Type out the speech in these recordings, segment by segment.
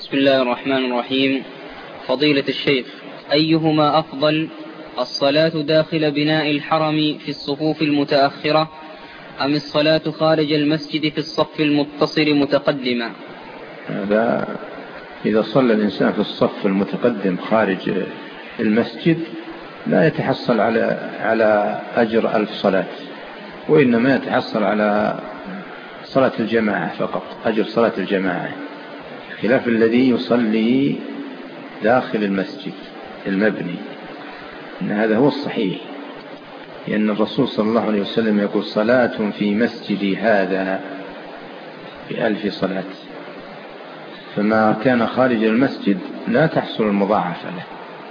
بسم الله الرحمن الرحيم. فضيلة الشيخ، أيهما أفضل، الصلاة داخل بناء الحرم في الصفوف المتأخرة أم الصلاة خارج المسجد في الصف المتصل متقدما؟ هذا إذا صلى الإنسان في الصف المتقدم خارج المسجد لا يتحصل على أجر 1000 صلاة، وإنما يتحصل على صلاة الجماعة فقط، أجر صلاة الجماعة، خلاف الذي يصلي داخل المسجد المبني. إن هذا هو الصحيح، لأن الرسول صلى الله عليه وسلم يقول: صلاة في مسجدي هذا ب1000 صلاة. فما كان خارج المسجد لا تحصل المضاعفة له.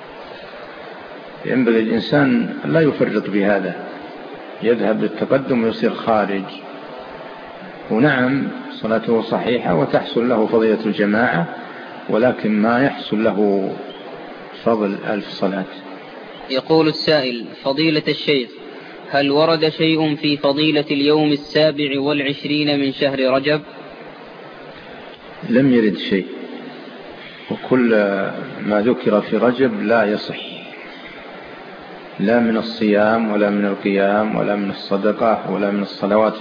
ينبغي الإنسان لا يفرط بهذا، يذهب للتقدم ويصير خارج، ونعم صلاته صحيحة وتحصل له فضيلة الجماعة، ولكن ما يحصل له فضل 1000 صلاة. يقول السائل: فضيلة الشيخ، هل ورد شيء في فضيلة اليوم 27 من شهر رجب؟ لم يرد شيء، وكل ما ذكر في رجب لا يصح، لا من الصيام ولا من القيام ولا من الصدقة ولا من الصلوات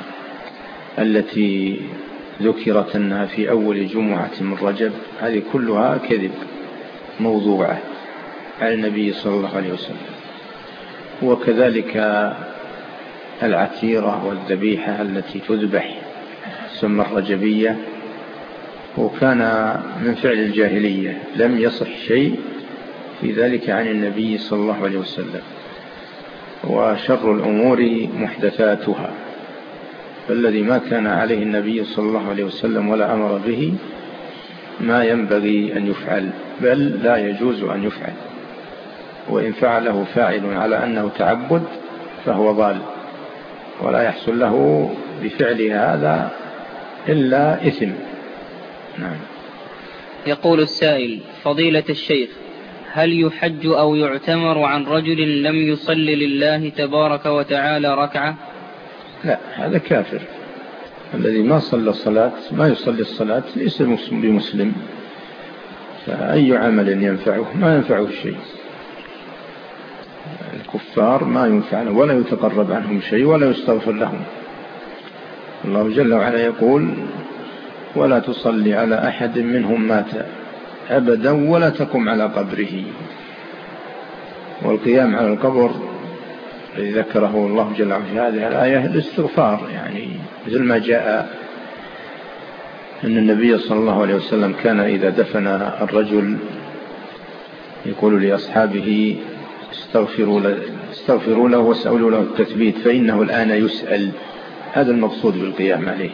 التي ذكرت أنها في أول جمعة من رجب. هذه كلها كذب موضوعة على النبي صلى الله عليه وسلم. وكذلك العتيرة والذبيحة التي تذبح تسمى الرجبية، وكان من فعل الجاهلية، لم يصح شيء في ذلك عن النبي صلى الله عليه وسلم. وشر الأمور محدثاتها، فالذي ما كان عليه النبي صلى الله عليه وسلم ولا أمر به ما ينبغي أن يفعل، بل لا يجوز أن يفعل، وإن فعله فاعل على أنه تعبد فهو ضال، ولا يحصل له بفعل هذا إلا إثم. نعم. يقول السائل: فضيلة الشيخ، هل يحج أو يعتمر عن رجل لم يصل لله تبارك وتعالى ركعة؟ لا، هذا كافر. الذي ما صلى الصلاة، ما يصلي الصلاة، ليس بمسلم، فأي عمل ينفعه ما ينفعه شيء. الكفار ما ينفعنا ولا يتقرب عنهم شيء ولا يستغفر لهم. الله جل وعلا يقول: ولا تصلي على أحد منهم مات أبدا ولا تقم على قبره. والقيام على القبر الذي ذكره الله جل وعلا في هذه الآية الاستغفار، يعني مثل ما جاء أن النبي صلى الله عليه وسلم كان إذا دفن الرجل يقول لأصحابه: استغفروا له واسألوا له التثبيت فإنه الآن يسأل. هذا المقصود بالقيام عليه.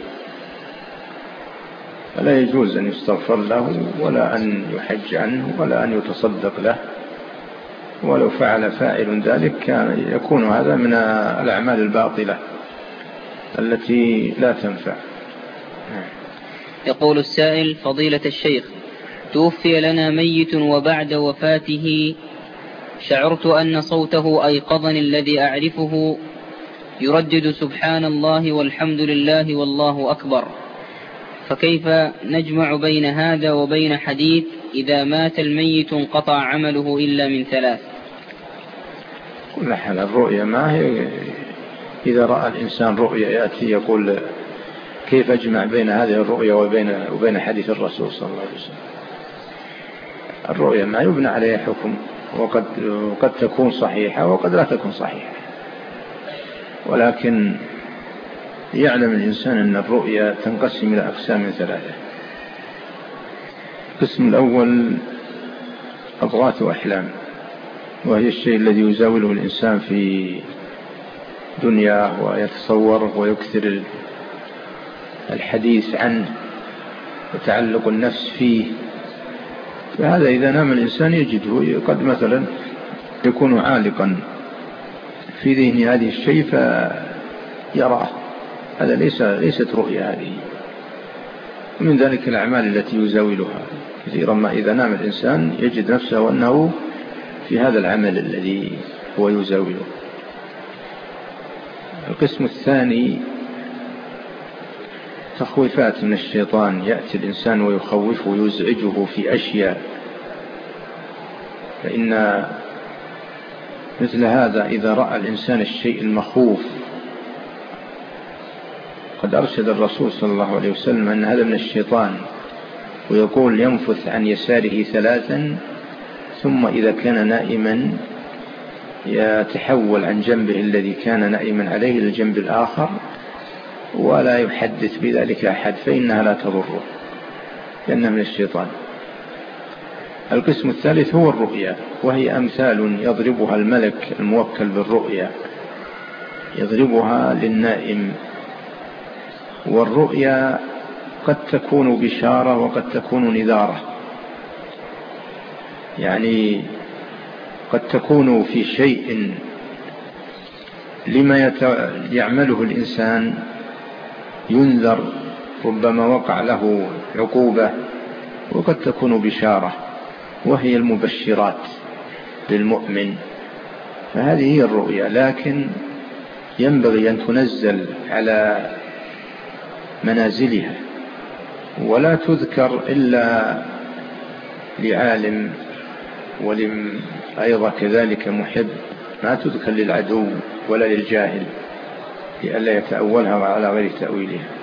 فلا يجوز أن يستغفر له ولا أن يحج عنه ولا أن يتصدق له، ولو فعل فاعل ذلك كان يكون هذا من الأعمال الباطلة التي لا تنفع. يقول السائل: فضيلة الشيخ، توفي لنا ميت وبعد وفاته شعرت أن صوته أيقظني الذي أعرفه يردد سبحان الله والحمد لله والله أكبر، فكيف نجمع بين هذا وبين حديث إذا مات الميت انقطع عمله إلا من 3؟ كل حال الرؤيا ما هي، إذا رأى الإنسان رؤيا يأتي يقول: كيف أجمع بين هذه الرؤيا وبين حديث الرسول صلى الله عليه وسلم؟ الرؤيا ما يبنى عليها حكم، وقد تكون صحيحة وقد لا تكون صحيحة، ولكن يعلم الإنسان أن الرؤيا تنقسم إلى أقسام 3. القسم الأول أضغاث أحلام، وهي الشيء الذي يزاوله الإنسان في دنياه ويتصوره ويكثر الحديث عنه وتعلق النفس فيه. فهذا إذا نام الإنسان يجده قد مثلا يكون عالقا في ذهن هذه الشيء فيراه. هذا ليست رؤيا هذه. ومن ذلك الأعمال التي يزاولها كثيرا ما إذا نام الإنسان يجد نفسه أنه في هذا العمل الذي هو يزاوله. القسم الثاني تخويفات من الشيطان، يأتي الإنسان ويخوفه ويزعجه في أشياء، فإن مثل هذا إذا رأى الإنسان الشيء المخوف، قد أرشد الرسول صلى الله عليه وسلم أن هذا من الشيطان، ويقول ينفث عن يساره 3 ثم إذا كان نائما يتحول عن جنبه الذي كان نائما عليه للجنب الآخر ولا يحدث بذلك أحد، فإنها لا تضره لأنها من الشيطان. القسم الثالث هو الرؤيا، وهي أمثال يضربها الملك الموكل بالرؤيا، يضربها للنائم. والرؤيا قد تكون بشارة وقد تكون نذارة، يعني قد تكون في شيء لما يعمله الإنسان ينذر، ربما وقع له عقوبة، وقد تكون بشارة وهي المبشرات للمؤمن. فهذه هي الرؤيا، لكن ينبغي أن تنزل على منازلها ولا تذكر إلا لعالم أيضا كذلك محب، ما تذكر للعدو ولا للجاهل لئلا يتأولها على غير تأويلها.